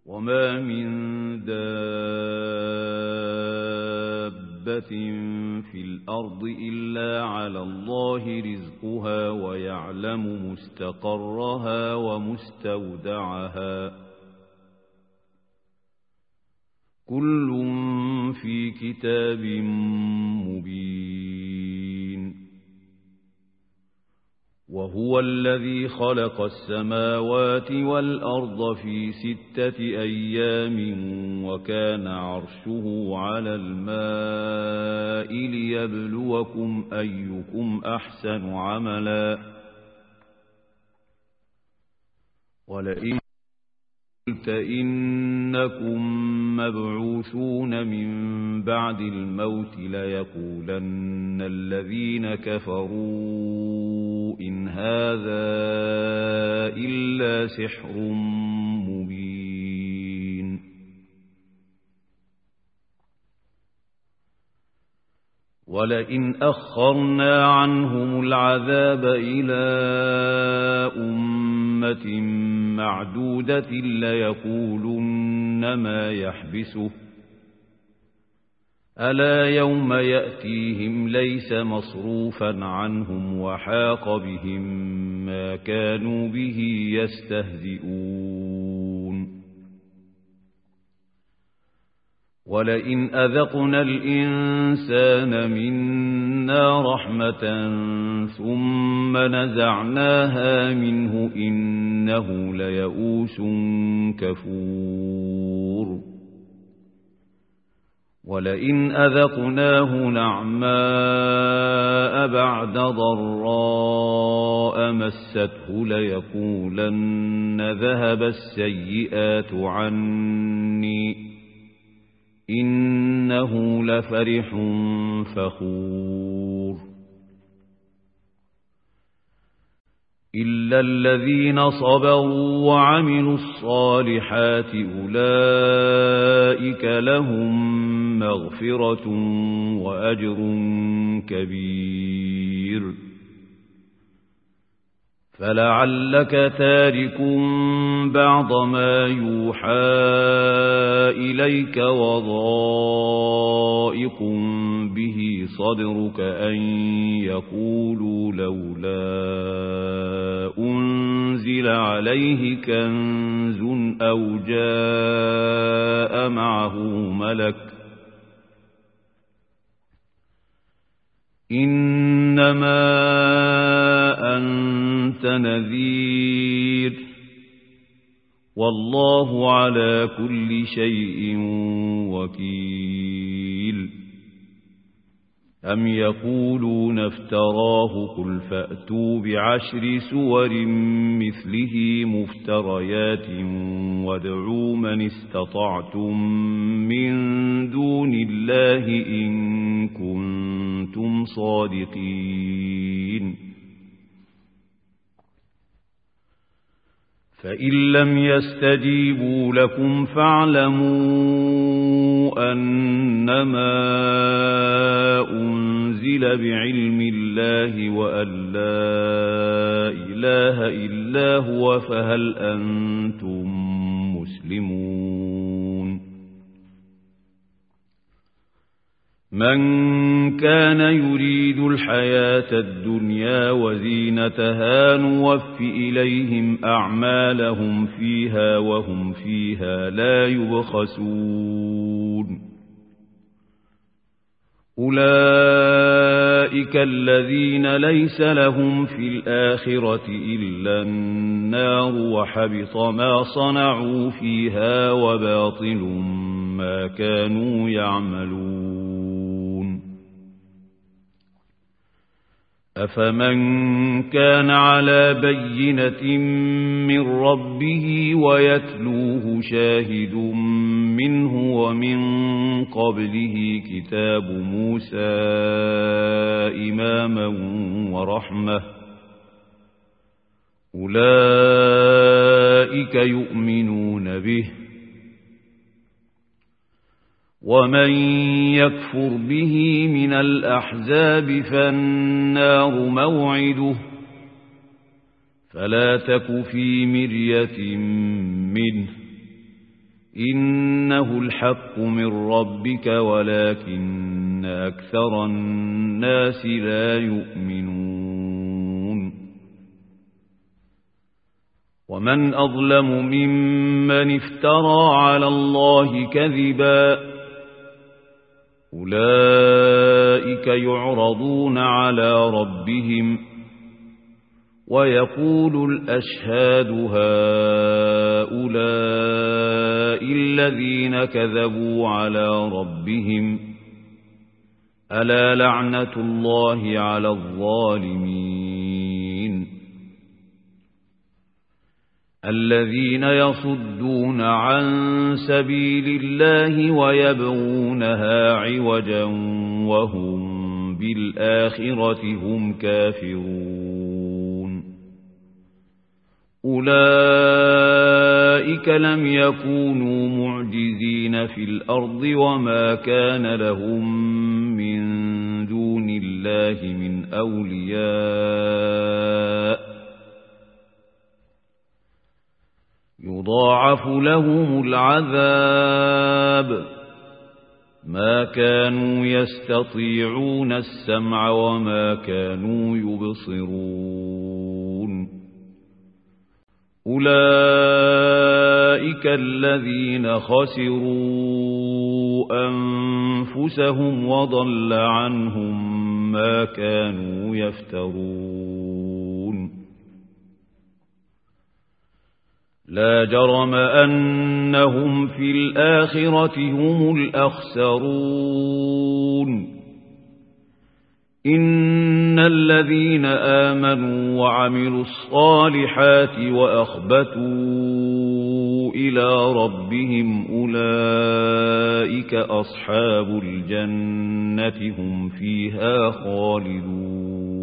وما من دابة في الأرض إلا على الله رزقها ويعلم مستقرها ومستودعها كل في كتاب مبين. وهو الذي خلق السماوات والأرض في 6 أيام وكان عرشه على الماء ليبلوكم أيكم أحسن عملا ولئن قلت إنكم مبعوثون من بعد الموت ليقولن الذين كفروا إن هذا إلا سحر مبين. ولئن أخرنا عنهم العذاب إلى أمة معدودة ليقولن ما يحبسه ألا يوم يأتيهم ليس مصروفا عنهم وحاق بهم ما كانوا به يستهزئون. ولئن أذقنا الإنسان منا رحمة ثم نزعناها منه إنه ليئوس كفور. ولئن أذقناه نعماء بعد ضراء مسته ليقولن ذهب السيئات عني إنه لفرح فخور. إلا الذين صبروا وعملوا الصالحات أولئك لهم مغفرة وأجر كبير. فلعلك تارك بعض ما يوحى إليك وضائق به صدرك أن يقولوا لولا أنزل عليه كنز أو جاء معه ملك إنما أنت نذير والله على كل شيء وكيل. أم يقولون افتراه قل فأتوا ب10 سور مثله مفتريات وادعوا من استطعتم من دون الله إن كنتم صادقين. فإن لم يستجيبوا لكم فاعلموا أنما أنزل بعلم الله وأن لا إله إلا هو فهل أنتم مسلمون. من كان يريد الحياة الدنيا وزينتها نوف إليهم أعمالهم فيها وهم فيها لا يبخسون. أولئك الذين ليس لهم في الآخرة إلا النار وحبط ما صنعوا فيها وباطل ما كانوا يعملون. أفمن كان على بينة من ربه ويتلوه شاهد منه ومن قبله كتاب موسى إماما ورحمة أولئك يؤمنون به. ومن يكفر به من الأحزاب فالنار موعده فلا تك في مرية منه إنه الحق من ربك ولكن أكثر الناس لا يؤمنون ومن أظلم ممن افترى على الله كذبا أولئك يعرضون على ربهم ويقول الأشهاد هؤلاء الذين كذبوا على ربهم ألا لعنة الله على الظالمين الذين يصدون عن سبيل الله ويبغونها عوجا وهم بالآخرة هم كافرون أولئك لم يكونوا معجزين في الأرض وما كان لهم من دون الله من أولياء يضاعف لهم العذاب ما كانوا يستطيعون السمع وما كانوا يبصرون أولئك الذين خسروا أنفسهم وضل عنهم ما كانوا يفترون لا جرم أنهم في الآخرة هم الأخسرون إن الذين آمنوا وعملوا الصالحات وأخبتوا إلى ربهم أولئك أصحاب الجنة هم فيها خالدون